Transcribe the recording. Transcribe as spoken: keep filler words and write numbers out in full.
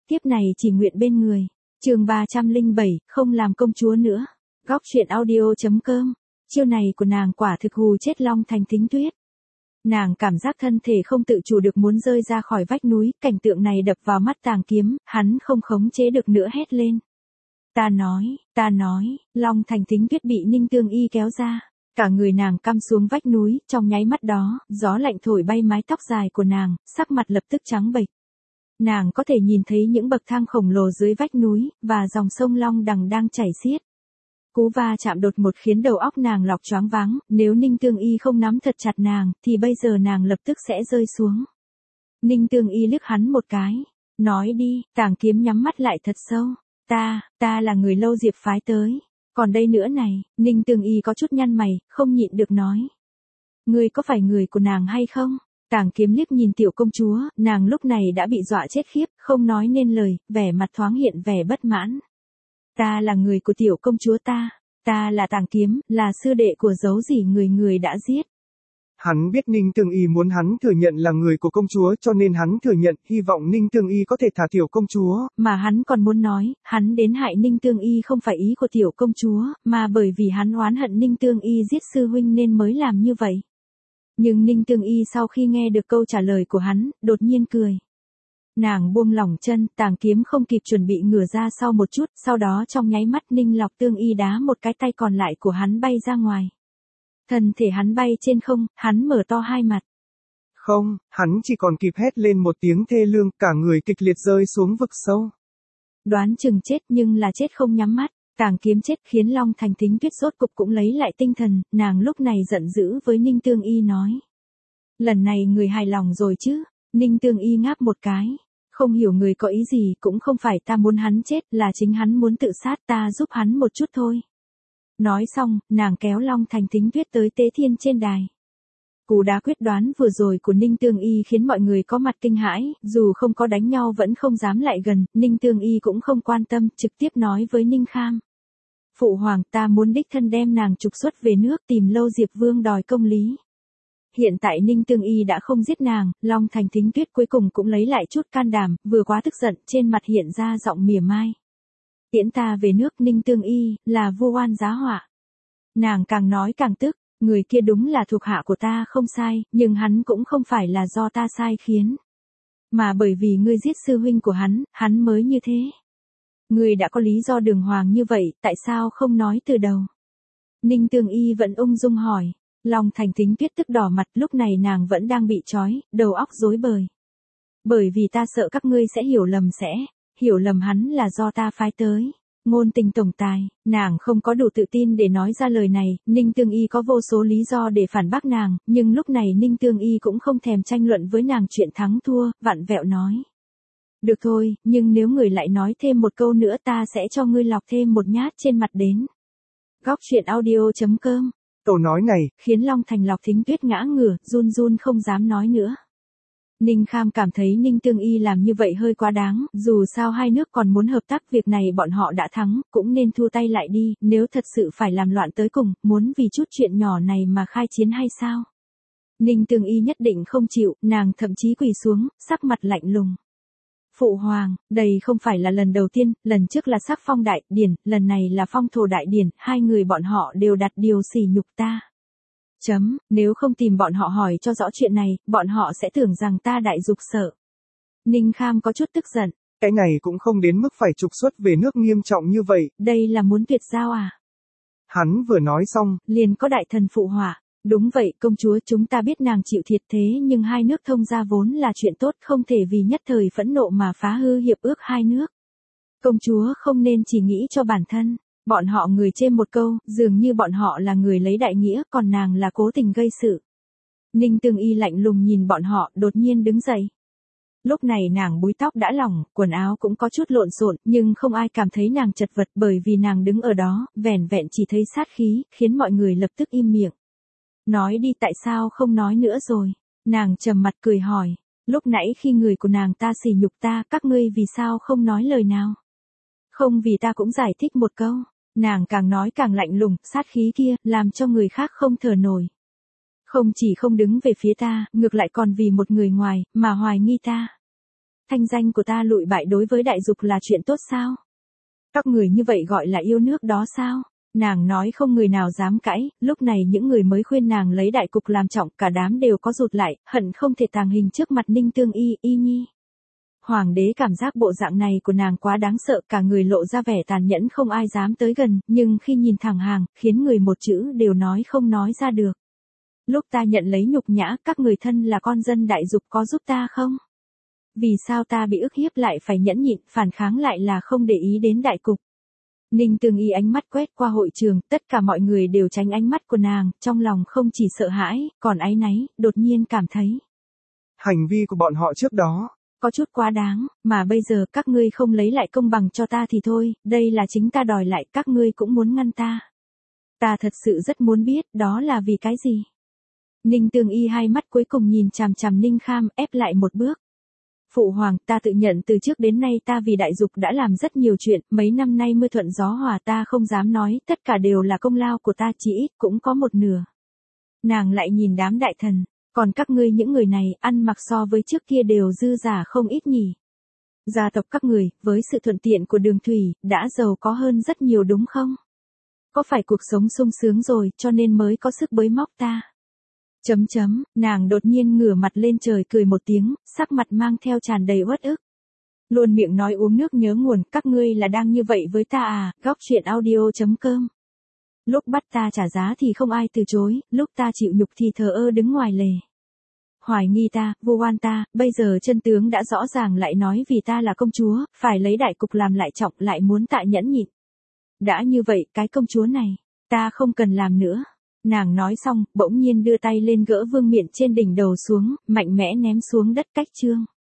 tiếp này chỉ nguyện bên người. Chương ba trăm lẻ bảy, không làm công chúa nữa. Góc truyện audio chấm com. Chiêu này của nàng quả thực hù chết Long Thành Thính Tuyết. Nàng cảm giác thân thể không tự chủ được muốn rơi ra khỏi vách núi, cảnh tượng này đập vào mắt Tàng Kiếm, hắn không khống chế được nữa hét lên. Ta nói, ta nói, Long Thành Thính Tuyết bị Ninh Tương Y kéo ra. Cả người nàng căm xuống vách núi, trong nháy mắt đó, gió lạnh thổi bay mái tóc dài của nàng, sắc mặt lập tức trắng bệch. Nàng có thể nhìn thấy những bậc thang khổng lồ dưới vách núi, và dòng sông Long Đằng đang chảy xiết. Cú va chạm đột ngột khiến đầu óc nàng lọc choáng váng, nếu Ninh Tương Y không nắm thật chặt nàng, thì bây giờ nàng lập tức sẽ rơi xuống. Ninh Tương Y liếc hắn một cái, nói đi. Tàng Kiếm nhắm mắt lại thật sâu, ta, ta là người Lâu Diệp phái tới. Còn đây nữa này, Ninh Tương Y có chút nhăn mày, không nhịn được nói. Ngươi có phải người của nàng hay không? Tàng Kiếm liếc nhìn tiểu công chúa, nàng lúc này đã bị dọa chết khiếp, không nói nên lời, vẻ mặt thoáng hiện vẻ bất mãn. Ta là người của tiểu công chúa ta, ta là Tàng Kiếm, là sư đệ của dấu dỉ người người đã giết. Hắn biết Ninh Tương Y muốn hắn thừa nhận là người của công chúa cho nên hắn thừa nhận, hy vọng Ninh Tương Y có thể thả tiểu công chúa. Mà hắn còn muốn nói, hắn đến hại Ninh Tương Y không phải ý của tiểu công chúa, mà bởi vì hắn oán hận Ninh Tương Y giết sư huynh nên mới làm như vậy. Nhưng Ninh Tương Y sau khi nghe được câu trả lời của hắn, đột nhiên cười. Nàng buông lỏng chân, Tàng Kiếm không kịp chuẩn bị ngửa ra sau một chút, sau đó trong nháy mắt Ninh Lọc Tương Y đá một cái tay còn lại của hắn bay ra ngoài. Thân thể hắn bay trên không, hắn mở to hai mặt. Không, hắn chỉ còn kịp hét lên một tiếng thê lương, cả người kịch liệt rơi xuống vực sâu. Đoán chừng chết nhưng là chết không nhắm mắt. Tàng Kiếm chết khiến Long Thành Thính Tuyết rốt cục cũng lấy lại tinh thần, nàng lúc này giận dữ với Ninh Tương Y nói. Lần này người hài lòng rồi chứ? Ninh Tương Y ngáp một cái. Không hiểu người có ý gì, cũng không phải ta muốn hắn chết, là chính hắn muốn tự sát, ta giúp hắn một chút thôi. Nói xong, nàng kéo Long Thành Thính Tuyết tới Tế Thiên trên đài. Cú đá quyết đoán vừa rồi của Ninh Tương Y khiến mọi người có mặt kinh hãi, dù không có đánh nhau vẫn không dám lại gần, Ninh Tương Y cũng không quan tâm, trực tiếp nói với Ninh Kham. Phụ hoàng, ta muốn đích thân đem nàng trục xuất về nước tìm Lâu Diệp Vương đòi công lý. Hiện tại Ninh Tương Y đã không giết nàng, Long Thành Thính Tuyết cuối cùng cũng lấy lại chút can đảm, vừa quá tức giận, trên mặt hiện ra giọng mỉa mai. Tiễn ta về nước Ninh Tương Y, là vu oan giá họa. Nàng càng nói càng tức, người kia đúng là thuộc hạ của ta không sai, nhưng hắn cũng không phải là do ta sai khiến. Mà bởi vì ngươi giết sư huynh của hắn, hắn mới như thế. Ngươi đã có lý do đường hoàng như vậy, tại sao không nói từ đầu? Ninh Tương Y vẫn ung dung hỏi. Long Thành Thính Tuyết tức đỏ mặt, lúc này nàng vẫn đang bị trói, đầu óc rối bời. Bởi vì ta sợ các ngươi sẽ hiểu lầm sẽ, hiểu lầm hắn là do ta phái tới. Ngôn tình tổng tài, nàng không có đủ tự tin để nói ra lời này, Ninh Tương Y có vô số lý do để phản bác nàng, nhưng lúc này Ninh Tương Y cũng không thèm tranh luận với nàng chuyện thắng thua, vặn vẹo nói. Được thôi, nhưng nếu người lại nói thêm một câu nữa ta sẽ cho ngươi lọc thêm một nhát trên mặt đến. Góc truyện audio chấm com. Câu nói này, khiến Long Thành Lọc Thính Tuyết ngã ngửa, run run không dám nói nữa. Ninh Kham cảm thấy Ninh Tương Y làm như vậy hơi quá đáng, dù sao hai nước còn muốn hợp tác, việc này bọn họ đã thắng, cũng nên thu tay lại đi, nếu thật sự phải làm loạn tới cùng, muốn vì chút chuyện nhỏ này mà khai chiến hay sao? Ninh Tương Y nhất định không chịu, nàng thậm chí quỳ xuống, sắc mặt lạnh lùng. Phụ hoàng, đây không phải là lần đầu tiên, lần trước là sắc phong đại điển, lần này là phong thổ đại điển, hai người bọn họ đều đặt điều sỉ nhục ta. Chấm, nếu không tìm bọn họ hỏi cho rõ chuyện này, bọn họ sẽ tưởng rằng ta đại dục sợ. Ninh Kham có chút tức giận. Cái này cũng không đến mức phải trục xuất về nước nghiêm trọng như vậy. Đây là muốn tuyệt giao à? Hắn vừa nói xong, liền có đại thần phụ họa. Đúng vậy, công chúa, chúng ta biết nàng chịu thiệt thế nhưng hai nước thông gia vốn là chuyện tốt, không thể vì nhất thời phẫn nộ mà phá hư hiệp ước hai nước. Công chúa không nên chỉ nghĩ cho bản thân. Bọn họ người chêm một câu, dường như bọn họ là người lấy đại nghĩa, còn nàng là cố tình gây sự. Ninh Tương Y lạnh lùng nhìn bọn họ, đột nhiên đứng dậy. Lúc này nàng búi tóc đã lỏng, quần áo cũng có chút lộn xộn, nhưng không ai cảm thấy nàng chật vật bởi vì nàng đứng ở đó, vẻn vẹn chỉ thấy sát khí, khiến mọi người lập tức im miệng. Nói đi, tại sao không nói nữa rồi? Nàng trầm mặt cười hỏi. Lúc nãy khi người của nàng ta sỉ nhục ta, các ngươi vì sao không nói lời nào? Không vì ta cũng giải thích một câu. Nàng càng nói càng lạnh lùng, sát khí kia, làm cho người khác không thở nổi. Không chỉ không đứng về phía ta, ngược lại còn vì một người ngoài, mà hoài nghi ta. thanh danh của ta lụi bại đối với đại dục là chuyện tốt sao? Các người như vậy gọi là yêu nước đó sao? Nàng nói không người nào dám cãi, lúc này những người mới khuyên nàng lấy đại cục làm trọng, cả đám đều có rụt lại, hận không thể tàng hình trước mặt Ninh Tương Y, Y Nhi. Hoàng đế cảm giác bộ dạng này của nàng quá đáng sợ, cả người lộ ra vẻ tàn nhẫn không ai dám tới gần, nhưng khi nhìn thẳng hàng, khiến người một chữ đều nói không nói ra được. Lúc ta nhận lấy nhục nhã, các người thân là con dân đại dục có giúp ta không? Vì sao ta bị ức hiếp lại phải nhẫn nhịn, phản kháng lại là không để ý đến đại cục? Ninh Tương Y ánh mắt quét qua hội trường, tất cả mọi người đều tránh ánh mắt của nàng, trong lòng không chỉ sợ hãi, còn áy náy, đột nhiên cảm thấy. Hành vi của bọn họ trước đó có chút quá đáng, mà bây giờ các ngươi không lấy lại công bằng cho ta thì thôi, đây là chính ta đòi lại, các ngươi cũng muốn ngăn ta. Ta thật sự rất muốn biết, đó là vì cái gì? Ninh Tương Y hai mắt cuối cùng nhìn chằm chằm Ninh Kham, ép lại một bước. Phụ hoàng, ta tự nhận từ trước đến nay ta vì đại dục đã làm rất nhiều chuyện, mấy năm nay mưa thuận gió hòa ta không dám nói, tất cả đều là công lao của ta, chỉ ít cũng có một nửa. Nàng lại nhìn đám đại thần, còn các ngươi những người này, ăn mặc so với trước kia đều dư giả không ít nhỉ. Gia tộc các người, với sự thuận tiện của đường thủy, đã giàu có hơn rất nhiều đúng không? Có phải cuộc sống sung sướng rồi, cho nên mới có sức bới móc ta? Chấm chấm, nàng đột nhiên ngửa mặt lên trời cười một tiếng, sắc mặt mang theo tràn đầy uất ức. Luôn miệng nói uống nước nhớ nguồn, các ngươi là đang như vậy với ta à, góc truyện audio chấm com. Lúc bắt ta trả giá thì không ai từ chối, lúc ta chịu nhục thì thờ ơ đứng ngoài lề. Hoài nghi ta, vu oan ta, bây giờ chân tướng đã rõ ràng lại nói vì ta là công chúa, phải lấy đại cục làm lại trọng, lại muốn tạ nhẫn nhịn. Đã như vậy, cái công chúa này, ta không cần làm nữa. Nàng nói xong, bỗng nhiên đưa tay lên gỡ vương miện trên đỉnh đầu xuống, mạnh mẽ ném xuống đất cách chương.